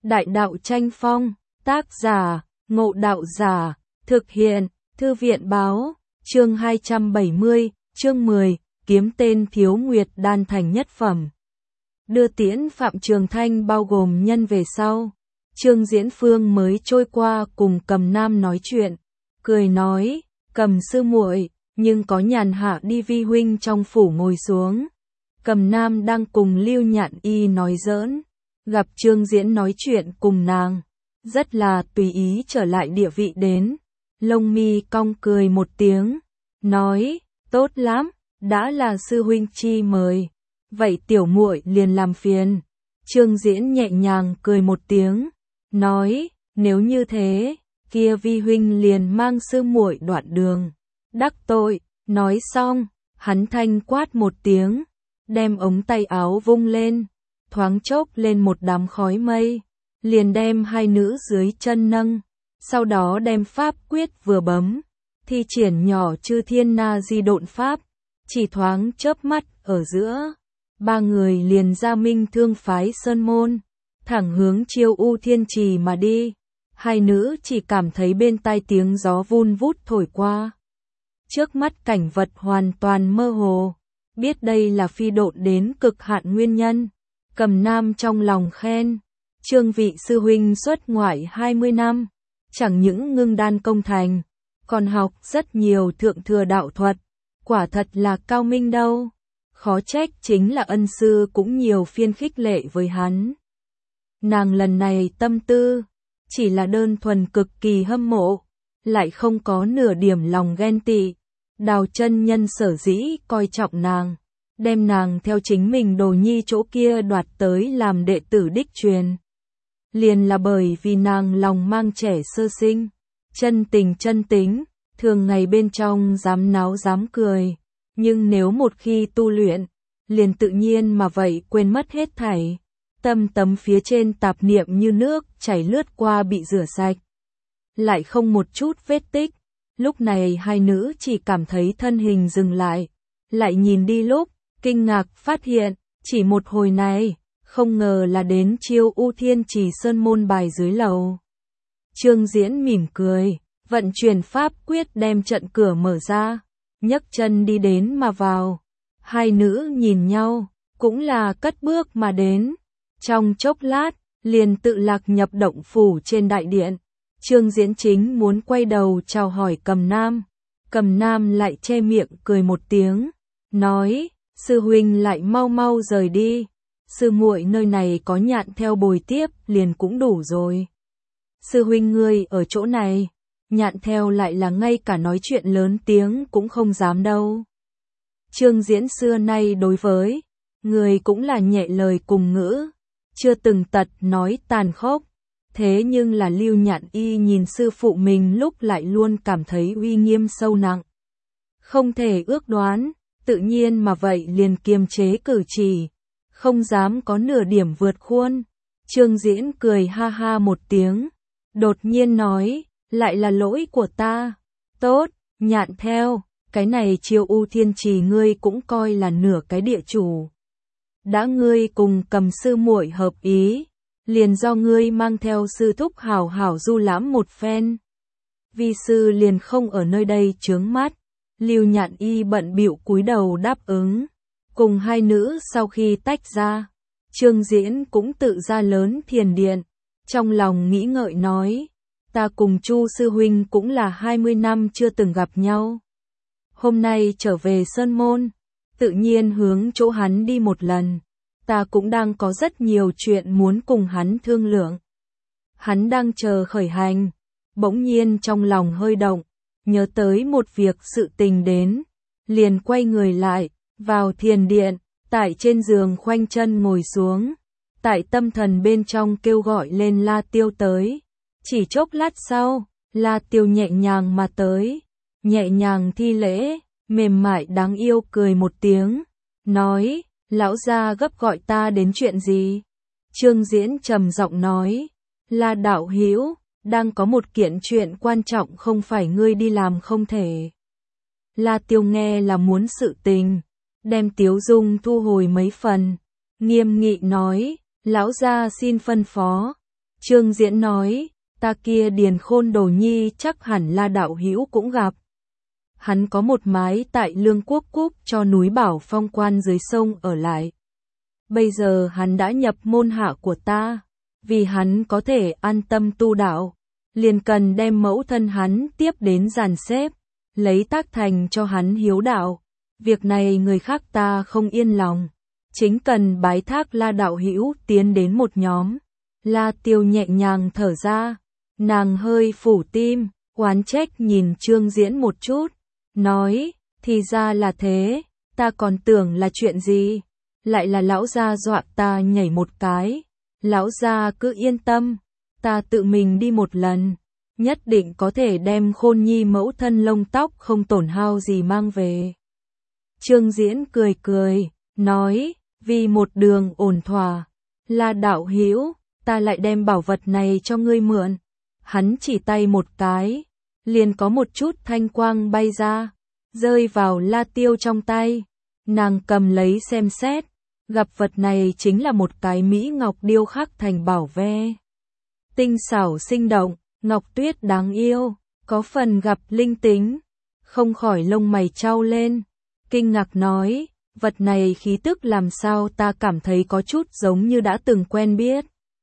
Đại đạo tranh phong, tác giả, Ngộ Đạo Giả, thực hiện, Thư viện báo, chương 270, chương 10, kiếm tên Thiếu Nguyệt đan thành nhất phẩm. Đưa tiễn Phạm Trường Thanh bao gồm nhân về sau. Trương Diễn Phương mới trôi qua cùng Cầm Nam nói chuyện, cười nói, Cầm sư muội, nhưng có nhàn hạ đi vi huynh trong phủ ngồi xuống. Cầm Nam đang cùng Lưu Nhạn Y nói giỡn, gặp Trương Diễn nói chuyện cùng nàng, rất là tùy ý trở lại địa vị đến. Lông mi cong cười một tiếng, nói, tốt lắm, đã là sư huynh chi mời, vậy tiểu muội liền làm phiền. Trương Diễn nhẹ nhàng cười một tiếng, nói, nếu như thế, kia vi huynh liền mang sư muội đoạn đường. Đắc tội, nói xong, hắn thanh quát một tiếng, đem ống tay áo vung lên, thoáng chốc lên một đám khói mây, liền đem hai nữ dưới chân nâng, sau đó đem pháp quyết vừa bấm, thi triển nhỏ chư thiên na di độn pháp, chỉ thoáng chớp mắt ở giữa, ba người liền ra Minh Thương phái sơn môn, thẳng hướng Chiêu U Thiên Trì mà đi. Hai nữ chỉ cảm thấy bên tai tiếng gió vun vút thổi qua, trước mắt cảnh vật hoàn toàn mơ hồ, biết đây là phi độn đến cực hạn nguyên nhân. Cầm Nam trong lòng khen, Trương vị sư huynh xuất ngoại 20 năm, chẳng những ngưng đan công thành, còn học rất nhiều thượng thừa đạo thuật, quả thật là cao minh đâu. Khó trách chính là ân sư cũng nhiều phiên khích lệ với hắn. Nàng lần này tâm tư, chỉ là đơn thuần cực kỳ hâm mộ, lại không có nửa điểm lòng ghen tị. Đào chân nhân sở dĩ coi trọng nàng, đem nàng theo chính mình đồ nhi chỗ kia đoạt tới làm đệ tử đích truyền. Liền là bởi vì nàng lòng mang trẻ sơ sinh, chân tính, thường ngày bên trong dám náo dám cười, nhưng nếu một khi tu luyện, liền tự nhiên mà vậy quên mất hết thảy. Tâm tấm phía trên tạp niệm như nước chảy lướt qua bị rửa sạch, lại không một chút vết tích. Lúc này hai nữ chỉ cảm thấy thân hình dừng lại nhìn đi lúc, kinh ngạc phát hiện, chỉ một hồi này, không ngờ là đến Chiêu U Thiên Trì sơn môn bài dưới lầu. Trương Diễn mỉm cười, vận chuyển pháp quyết đem trận cửa mở ra, nhấc chân đi đến mà vào. Hai nữ nhìn nhau, cũng là cất bước mà đến. Trong chốc lát, liền tự lạc nhập động phủ trên đại điện. Trương Diễn chính muốn quay đầu chào hỏi Cầm Nam lại che miệng cười một tiếng, nói, sư huynh lại mau mau rời đi, sư muội nơi này có Nhạn theo bồi tiếp liền cũng đủ rồi. Sư huynh ngươi ở chỗ này, Nhạn theo lại là ngay cả nói chuyện lớn tiếng cũng không dám đâu. Trương Diễn xưa nay đối với người cũng là nhẹ lời cùng ngữ, chưa từng tật nói tàn khốc. Thế nhưng là Lưu Nhạn Y nhìn sư phụ mình lúc lại luôn cảm thấy uy nghiêm sâu nặng, không thể ước đoán, tự nhiên mà vậy liền kiềm chế cử chỉ, không dám có nửa điểm vượt khuôn. Trương Diễn cười ha ha một tiếng, đột nhiên nói, lại là lỗi của ta. Tốt, Nhạn theo, cái này Chiêu U Thiên Trì ngươi cũng coi là nửa cái địa chủ. Đã ngươi cùng Cầm sư muội hợp ý, liền do ngươi mang theo sư thúc hảo hảo du lãm một phen. Vi sư liền không ở nơi đây chướng mắt. Lưu Nhạn Y bận bịu cúi đầu đáp ứng. Cùng hai nữ sau khi tách ra, Trương Diễn cũng tự ra lớn thiền điện, trong lòng nghĩ ngợi nói, ta cùng Chu sư huynh cũng là 20 năm chưa từng gặp nhau. Hôm nay trở về sơn môn, tự nhiên hướng chỗ hắn đi một lần. Ta cũng đang có rất nhiều chuyện muốn cùng hắn thương lượng. Hắn đang chờ khởi hành, bỗng nhiên trong lòng hơi động, nhớ tới một việc sự tình đến, liền quay người lại, vào thiền điện, tại trên giường khoanh chân ngồi xuống, tại tâm thần bên trong kêu gọi lên La Tiêu tới. Chỉ chốc lát sau, La Tiêu nhẹ nhàng mà tới, nhẹ nhàng thi lễ, mềm mại đáng yêu cười một tiếng, nói, lão gia gấp gọi ta đến chuyện gì? Trương Diễn trầm giọng nói, La đạo hữu, đang có một kiện chuyện quan trọng không phải ngươi đi làm không thể. La Tiêu nghe là muốn sự tình, đem tiếu dung thu hồi mấy phần, nghiêm nghị nói, lão gia xin phân phó. Trương Diễn nói, ta kia Điền Khôn đồ nhi chắc hẳn là đạo hữu cũng gặp. Hắn có một mái tại Lương Quốc Cúc cho núi Bảo Phong quan dưới sông ở lại. Bây giờ hắn đã nhập môn hạ của ta, vì hắn có thể an tâm tu đạo, liền cần đem mẫu thân hắn tiếp đến dàn xếp, lấy tác thành cho hắn hiếu đạo. Việc này người khác ta không yên lòng, chính cần bái thác La đạo hữu tiến đến một nhóm. La Tiêu nhẹ nhàng thở ra, nàng hơi phủ tim, oán trách nhìn Trương Diễn một chút, nói, thì ra là thế, ta còn tưởng là chuyện gì, lại là lão gia dọa ta nhảy một cái. Lão gia cứ yên tâm, ta tự mình đi một lần, nhất định có thể đem Khôn Nhi mẫu thân lông tóc không tổn hao gì mang về. Trương Diễn cười cười, nói, vì một đường ổn thỏa, La đạo hữu, ta lại đem bảo vật này cho ngươi mượn. Hắn chỉ tay một cái, liền có một chút thanh quang bay ra, rơi vào La Tiêu trong tay. Nàng cầm lấy xem xét, gặp vật này chính là một cái mỹ ngọc điêu khắc thành bảo ve. Tinh xảo sinh động, ngọc tuyết đáng yêu, có phần gặp linh tính, không khỏi lông mày chau lên, kinh ngạc nói, vật này khí tức làm sao ta cảm thấy có chút giống như đã từng quen biết.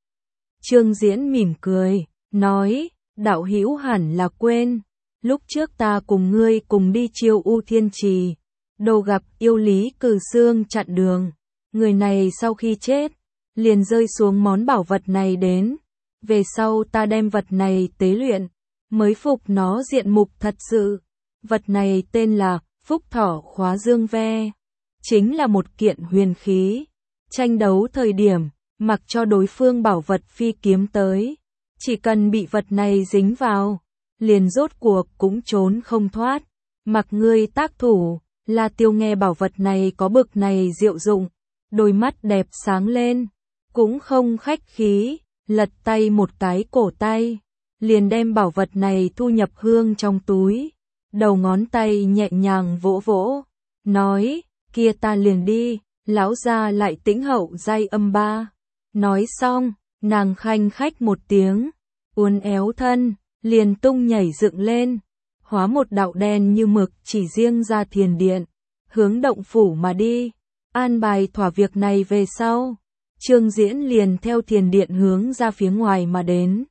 Trương Diễn mỉm cười, nói, đạo hữu hẳn là quên, lúc trước ta cùng ngươi cùng đi Chiêu U Thiên Trì, đồ gặp yêu Lý Cử Xương chặn đường, người này sau khi chết, liền rơi xuống món bảo vật này đến, về sau ta đem vật này tế luyện, mới phục nó diện mục thật sự. Vật này tên là Phúc Thỏ Khóa Dương Ve, chính là một kiện huyền khí, tranh đấu thời điểm, mặc cho đối phương bảo vật phi kiếm tới, chỉ cần bị vật này dính vào, liền rốt cuộc cũng trốn không thoát. Mặc ngươi tác thủ. La Tiêu nghe bảo vật này có bực này diệu dụng, đôi mắt đẹp sáng lên, cũng không khách khí, lật tay một cái cổ tay, liền đem bảo vật này thu nhập hương trong túi, đầu ngón tay nhẹ nhàng vỗ vỗ, nói, kia ta liền đi, lão gia lại tĩnh hậu giai âm ba. Nói xong, nàng khanh khách một tiếng, uốn éo thân, liền tung nhảy dựng lên, hóa một đạo đen như mực chỉ riêng ra thiền điện, hướng động phủ mà đi. An bài thỏa việc này về sau, Trương Diễn liền theo thiền điện hướng ra phía ngoài mà đến.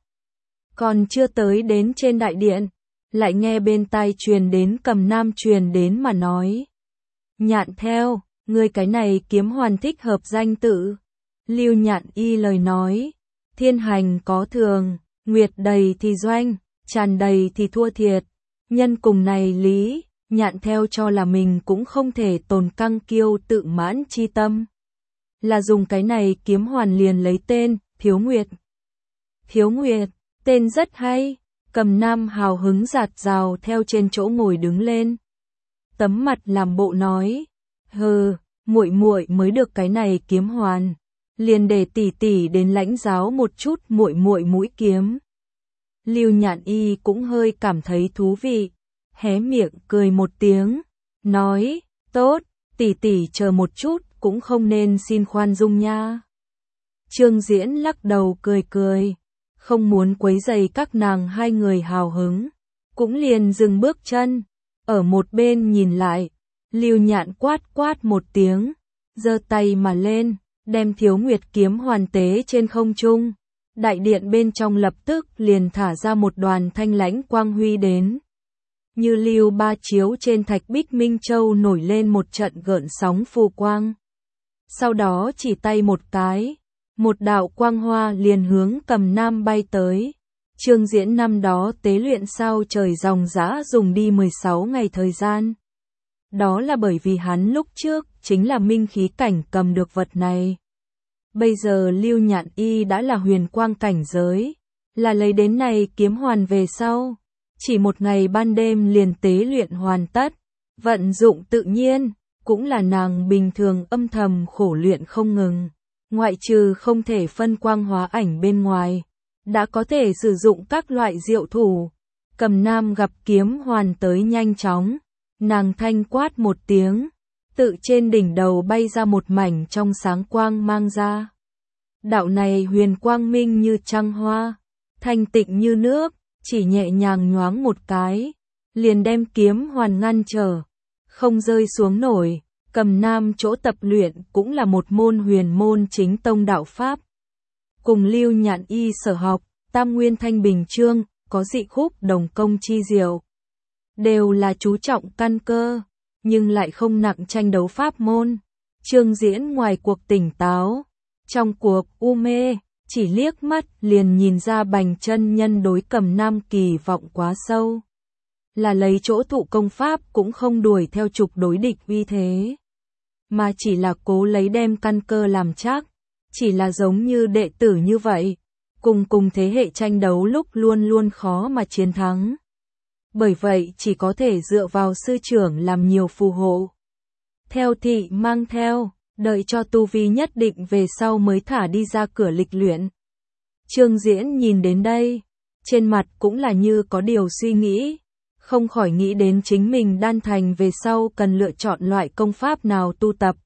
Còn chưa tới đến trên đại điện, lại nghe bên tai truyền đến Cầm Nam truyền đến mà nói. Nhạn theo, ngươi cái này kiếm hoàn thích hợp danh tự. Lưu Nhạn Y lời nói, thiên hành có thường, nguyệt đầy thì doanh, tràn đầy thì thua thiệt. Nhân cùng này lý, Nhạn theo cho là mình cũng không thể tồn căng kiêu tự mãn chi tâm. Là dùng cái này kiếm hoàn liền lấy tên, Thiếu Nguyệt. Thiếu Nguyệt, tên rất hay, Cầm Nam hào hứng giạt rào theo trên chỗ ngồi đứng lên. Tấm mặt làm bộ nói, hừ, muội muội mới được cái này kiếm hoàn, liền để tỷ tỷ đến lãnh giáo một chút muội muội mũi kiếm. Lưu Nhạn Y cũng hơi cảm thấy thú vị, hé miệng cười một tiếng, nói, tốt, tỷ tỷ chờ một chút cũng không nên xin khoan dung nha. Trương Diễn lắc đầu cười cười, không muốn quấy rầy các nàng hai người hào hứng, cũng liền dừng bước chân, ở một bên nhìn lại, Lưu Nhạn quát quát một tiếng, giơ tay mà lên, đem Thiếu Nguyệt kiếm hoàn tế trên không trung. Đại điện bên trong lập tức liền thả ra một đoàn thanh lãnh quang huy đến. Như lưu ba chiếu trên thạch bích Minh Châu nổi lên một trận gợn sóng phù quang. Sau đó chỉ tay một cái, một đạo quang hoa liền hướng Cầm Nam bay tới. Trương Diễn năm đó tế luyện sao trời ròng rã dùng đi 16 ngày thời gian. Đó là bởi vì hắn lúc trước chính là minh khí cảnh cầm được vật này. Bây giờ Lưu Nhạn Y đã là huyền quang cảnh giới, là lấy đến này kiếm hoàn về sau, chỉ một ngày ban đêm liền tế luyện hoàn tất, vận dụng tự nhiên, cũng là nàng bình thường âm thầm khổ luyện không ngừng, ngoại trừ không thể phân quang hóa ảnh bên ngoài, đã có thể sử dụng các loại diệu thủ. Cầm Nam gặp kiếm hoàn tới nhanh chóng, nàng thanh quát một tiếng, tự trên đỉnh đầu bay ra một mảnh trong sáng quang mang ra. Đạo này huyền quang minh như trăng hoa, thanh tịnh như nước, chỉ nhẹ nhàng nhoáng một cái, liền đem kiếm hoàn ngăn trở, không rơi xuống nổi. Cầm Nam chỗ tập luyện cũng là một môn huyền môn chính tông đạo pháp. Cùng Lưu Nhạn Y sở học, Tam Nguyên Thanh Bình Chương, có dị khúc đồng công chi diệu. Đều là chú trọng căn cơ, nhưng lại không nặng tranh đấu pháp môn. Trương Diễn ngoài cuộc tỉnh táo, trong cuộc u mê, chỉ liếc mắt liền nhìn ra Bành chân nhân đối Cầm Nam kỳ vọng quá sâu. Là lấy chỗ thụ công pháp cũng không đuổi theo trục đối địch uy thế, mà chỉ là cố lấy đem căn cơ làm chắc, chỉ là giống như đệ tử như vậy, cùng thế hệ tranh đấu lúc luôn luôn khó mà chiến thắng. Bởi vậy chỉ có thể dựa vào sư trưởng làm nhiều phù hộ. Theo thị mang theo, đợi cho tu vi nhất định về sau mới thả đi ra cửa lịch luyện. Trương Diễn nhìn đến đây, trên mặt cũng là như có điều suy nghĩ, không khỏi nghĩ đến chính mình đan thành về sau cần lựa chọn loại công pháp nào tu tập.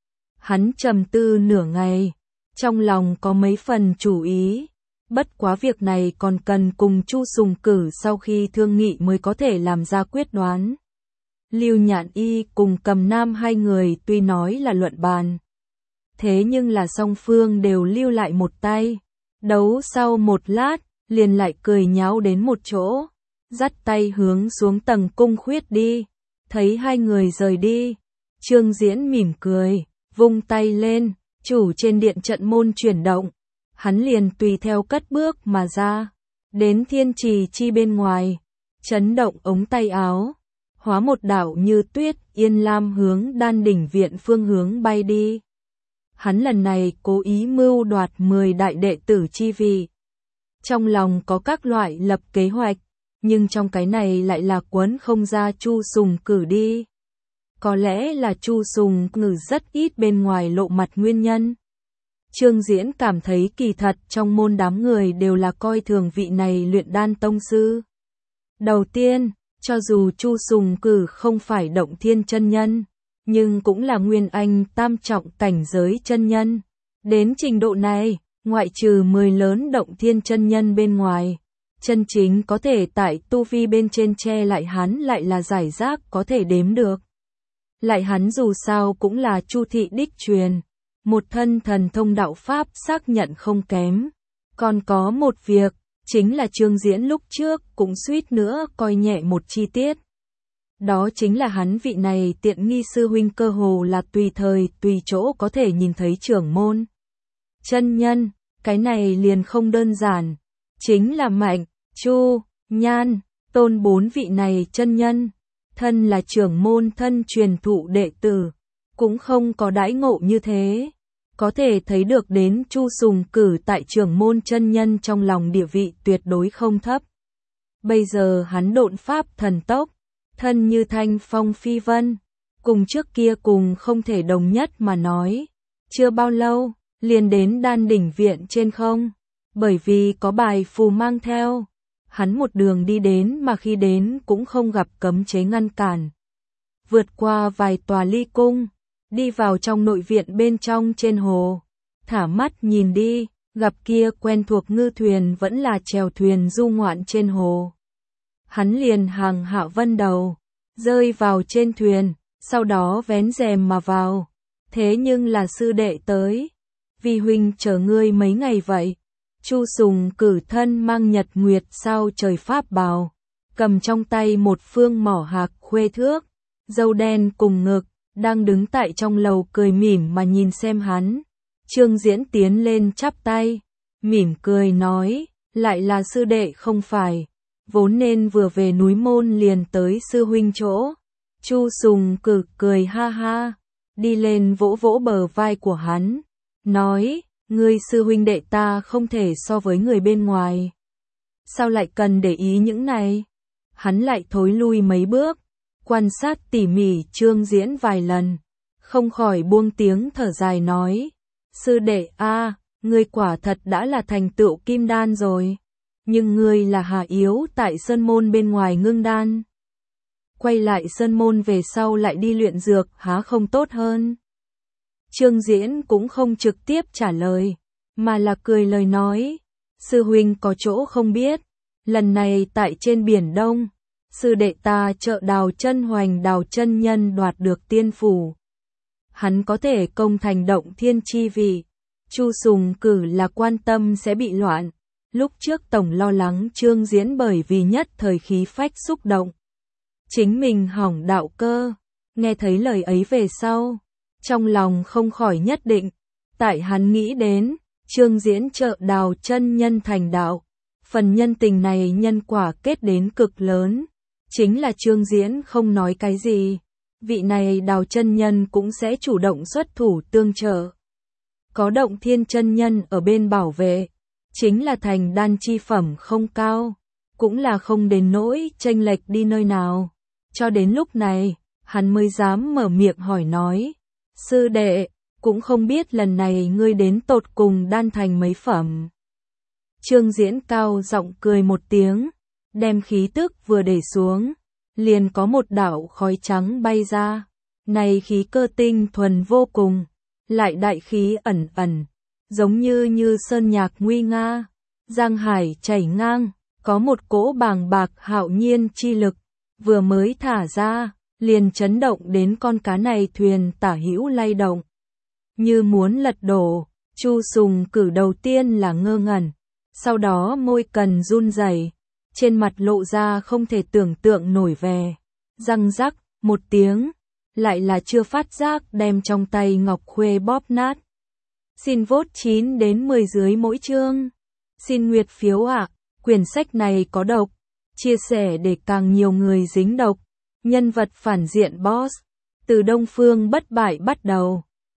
Hắn trầm tư nửa ngày, trong lòng có mấy phần chủ ý, bất quá việc này còn cần cùng Chu Sùng Cử sau khi thương nghị mới có thể làm ra quyết đoán. Lưu Nhạn Y cùng Cầm Nam hai người tuy nói là luận bàn, thế nhưng là song phương đều lưu lại một tay, đấu sau một lát, liền lại cười nháo đến một chỗ, dắt tay hướng xuống tầng cung khuyết đi. Thấy hai người rời đi, Trương Diễn mỉm cười, vung tay lên, chủ trên điện trận môn chuyển động, hắn liền tùy theo cất bước mà ra, đến thiên trì chi bên ngoài, chấn động ống tay áo, hóa một đạo như tuyết yên lam hướng Đan Đỉnh viện phương hướng bay đi. Hắn lần này cố ý mưu đoạt 10 đại đệ tử chi vị. Trong lòng có các loại lập kế hoạch, nhưng trong cái này lại là quấn không ra Chu Sùng Cử đi. Có lẽ là Chu Sùng Cử rất ít bên ngoài lộ mặt nguyên nhân. Trương Diễn cảm thấy kỳ thật trong môn đám người đều là coi thường vị này luyện đan tông sư. Đầu tiên, cho dù Chu Sùng Cử không phải động thiên chân nhân, nhưng cũng là nguyên anh tam trọng cảnh giới chân nhân. Đến trình độ này, ngoại trừ 10 lớn động thiên chân nhân bên ngoài, chân chính có thể tại tu vi bên trên che lại hắn lại là giải rác có thể đếm được. Lại hắn dù sao cũng là Chu thị đích truyền, một thân thần thông đạo pháp xác nhận không kém. Còn có một việc, chính là Trương Diễn lúc trước cũng suýt nữa coi nhẹ một chi tiết. Đó chính là hắn vị này tiện nghi sư huynh cơ hồ là tùy thời tùy chỗ có thể nhìn thấy trưởng môn chân nhân, cái này liền không đơn giản, chính là Mạnh, Chu, Nhan, Tôn bốn vị này chân nhân, thân là trưởng môn thân truyền thụ đệ tử, cũng không có đãi ngộ như thế. Có thể thấy được đến Chu Sùng Cử tại trưởng môn chân nhân trong lòng địa vị tuyệt đối không thấp. Bây giờ hắn độn pháp thần tốc, thân như thanh phong phi vân, cùng trước kia cùng không thể đồng nhất mà nói. Chưa bao lâu, liền đến Đan Đỉnh viện trên không, bởi vì có bài phù mang theo. Hắn một đường đi đến mà khi đến cũng không gặp cấm chế ngăn cản. Vượt qua vài tòa ly cung, đi vào trong nội viện bên trong trên hồ, thả mắt nhìn đi, gặp kia quen thuộc ngư thuyền vẫn là chèo thuyền du ngoạn trên hồ. Hắn liền hàng hạ vân đầu, rơi vào trên thuyền, sau đó vén rèm mà vào. Thế nhưng là sư đệ tới, vì huynh chờ ngươi mấy ngày vậy. Chu Sùng Cử thân mang nhật nguyệt sao trời pháp bào, cầm trong tay một phương mỏ hạc khuê thước, râu đen cùng ngực, đang đứng tại trong lầu cười mỉm mà nhìn xem hắn. Trương Diễn tiến lên chắp tay, mỉm cười nói, lại là sư đệ không phải, vốn nên vừa về núi môn liền tới sư huynh chỗ. Chu Sùng Cử cười ha ha, đi lên vỗ vỗ bờ vai của hắn, nói, ngươi sư huynh đệ ta không thể so với người bên ngoài. Sao lại cần để ý những này? Hắn lại thối lui mấy bước, quan sát tỉ mỉ Trương Diễn vài lần, không khỏi buông tiếng thở dài nói, sư đệ a, ngươi quả thật đã là thành tựu kim đan rồi, nhưng ngươi là hạ yếu tại sơn môn bên ngoài ngưng đan. Quay lại sơn môn về sau lại đi luyện dược há không tốt hơn? Trương Diễn cũng không trực tiếp trả lời, mà là cười lời nói. Sư huynh có chỗ không biết, lần này tại trên Biển Đông, sư đệ ta trợ Đào Chân Hoành Đào chân nhân đoạt được tiên phủ. Hắn có thể công thành động thiên chi vị. Chu Sùng Cử là quan tâm sẽ bị loạn. Lúc trước tổng lo lắng Trương Diễn bởi vì nhất thời khí phách xúc động. Chính mình hỏng đạo cơ. Nghe thấy lời ấy về sau, trong lòng không khỏi nhất định. Tại hắn nghĩ đến, Trương Diễn trợ Đào chân nhân thành đạo. Phần nhân tình này nhân quả kết đến cực lớn. Chính là Trương Diễn không nói cái gì. Vị này Đào chân nhân cũng sẽ chủ động xuất thủ tương trợ. Có Động Thiên chân nhân ở bên bảo vệ, chính là thành đan chi phẩm không cao, cũng là không đến nỗi chênh lệch đi nơi nào. Cho đến lúc này, hắn mới dám mở miệng hỏi nói, sư đệ, cũng không biết lần này ngươi đến tột cùng đan thành mấy phẩm. Trương Diễn cao giọng cười một tiếng, đem khí tức vừa để xuống, liền có một đạo khói trắng bay ra. Này khí cơ tinh thuần vô cùng, lại đại khí ẩn ẩn, giống như sơn nhạc nguy nga, giang hải chảy ngang, có một cỗ bàng bạc hạo nhiên chi lực, vừa mới thả ra, liền chấn động đến con cá này thuyền tả hữu lay động, như muốn lật đổ. Chu Sùng Cử đầu tiên là ngơ ngẩn, sau đó môi cần run rẩy, trên mặt lộ ra không thể tưởng tượng nổi vẻ, răng rắc một tiếng, lại là chưa phát giác đem trong tay ngọc khuê bóp nát. Xin vote 9 đến 10 dưới mỗi chương. Xin nguyệt phiếu ạ. Quyển sách này có độc, chia sẻ để càng nhiều người dính độc. Nhân vật phản diện boss, từ Đông Phương Bất Bại bắt đầu.